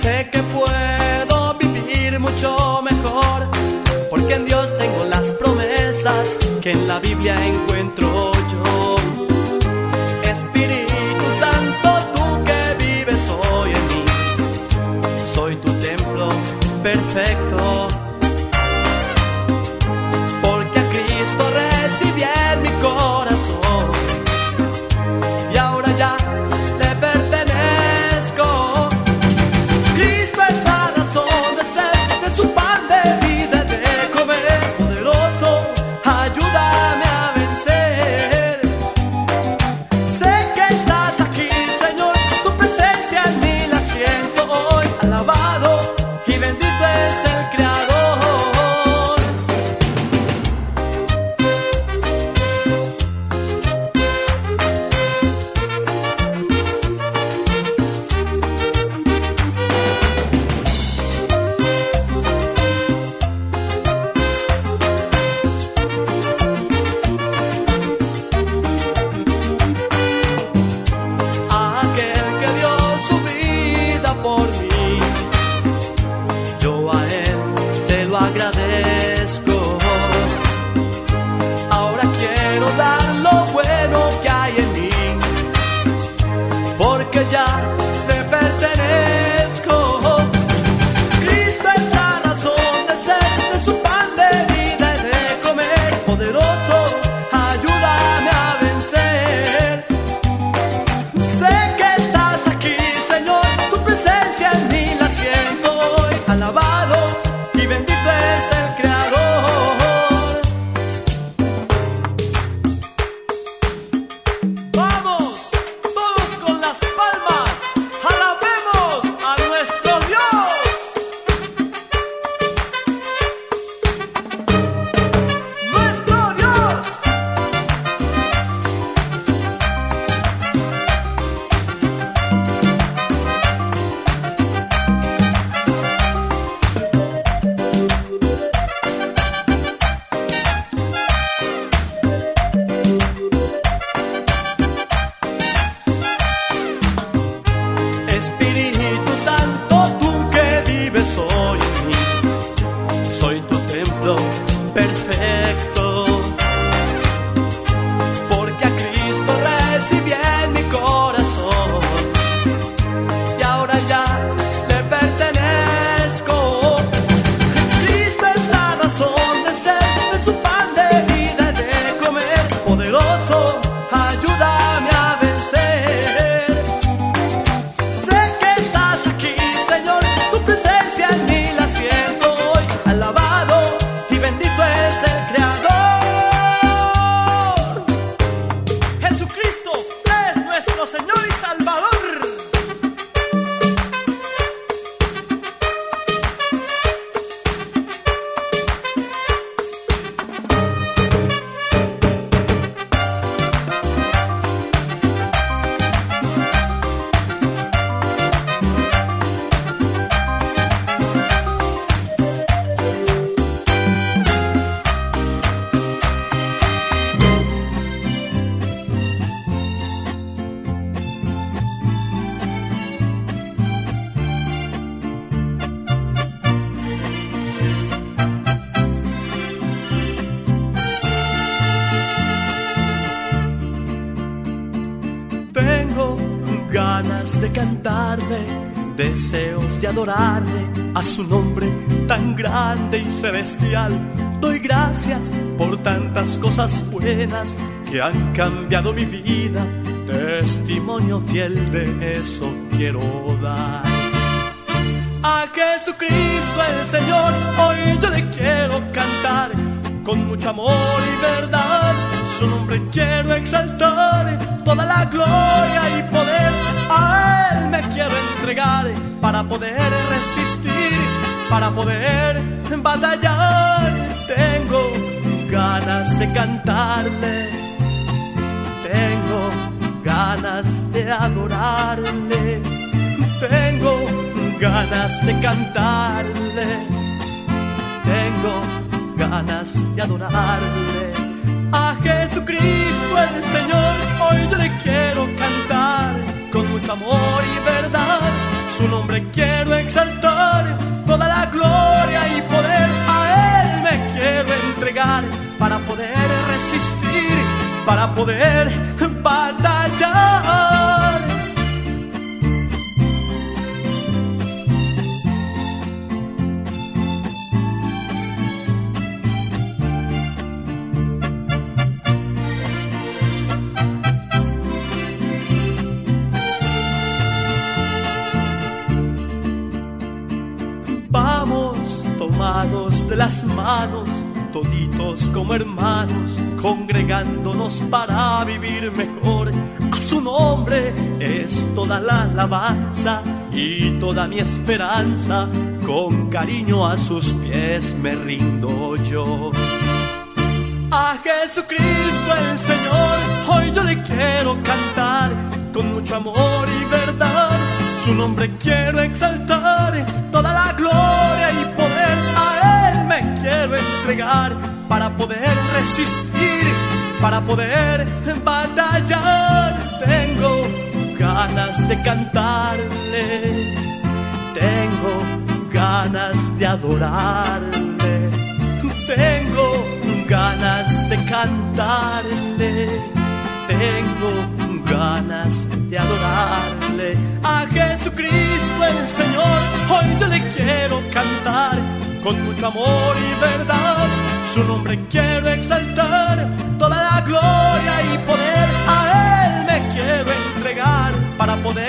Sé que puedo vivir mucho mejor, porque en Dios tengo las promesas que en la Biblia encuentro yo. Espíritu Santo, tú que vives hoy en mí, soy tu templo perfecto, porque a Cristo recibí en mi corazón y ahora ya le pertenezco. Cristo es la razón de ser, de su pan de vida y de comer. Poderoso, ayúdame a vencer. Sé que estás aquí, Señor, tu presencia en mí la siento hoy. Alabado y bendito es el Creador. Aquel que dio su vida por mí, yo a Él se lo agradezco. Ahora quiero dar lo bueno que hay en mí, porque ya te pertenezco. Cristo es la razón de ser, de su pan de vida y de comer. Poderoso, ayúdame a vencer. Sé que estás aquí, Señor, tu presencia en mí la siento hoy. Alabado y bendito es el Creador. Vamos, todos con las palmas, alabemos a nuestro Dios. Nuestro Dios. Espíritu Santo, tú que vives hoy en mí, soy tu templo perfecto, porque a Cristo recibí en mi corazón y ahora ya le pertenezco. Cristo es la razón de ser, de su pan de vida y de comer. Poderoso, ayúdame a vencer. Sé que estás aquí, Señor, tu presencia en mí la siento hoy. Alabado y bendito es el Creador. Jesucristo es nuestro Señor y Salvador. Tengo ganas de cantarle, deseos de adorarle, a su nombre tan grande y celestial. Doy gracias por tantas cosas buenas que han cambiado mi vida. Testimonio fiel de eso quiero dar. A Jesucristo el Señor, hoy yo le quiero cantar con mucho amor y verdad. Su nombre quiero exaltar, toda la gloria y poder a Él me quiero entregar, para poder resistir, para poder batallar. Tengo ganas de cantarle, tengo ganas de adorarle, tengo ganas de cantarle, tengo ganas de adorarle. A Jesucristo el Señor, hoy yo le quiero cantar con mucho amor y verdad. Su nombre quiero exaltar, exaltar, toda la gloria y poder a Él me quiero entregar, para poder resistir, para poder batallar. Vamos tomados de las manos, toditos como hermanos, congregándonos para vivir mejor. A su nombre es toda la alabanza y toda mi esperanza. Con cariño a sus pies me rindo yo. A Jesucristo el Señor, hoy yo le quiero cantar con mucho amor y verdad. Su nombre quiero exaltar, toda la gloria y poder a Él me quiero entregar, para poder resistir, para poder batallar. Tengo ganas de cantarle, tengo ganas de adorarle, tengo ganas de cantarle, tengo ganas de adorarle. A Jesucristo el Señor, hoy yo le quiero cantar con mucho amor y verdad. Su nombre quiero exaltar, toda la gloria y poder a Él me quiero entregar, para poder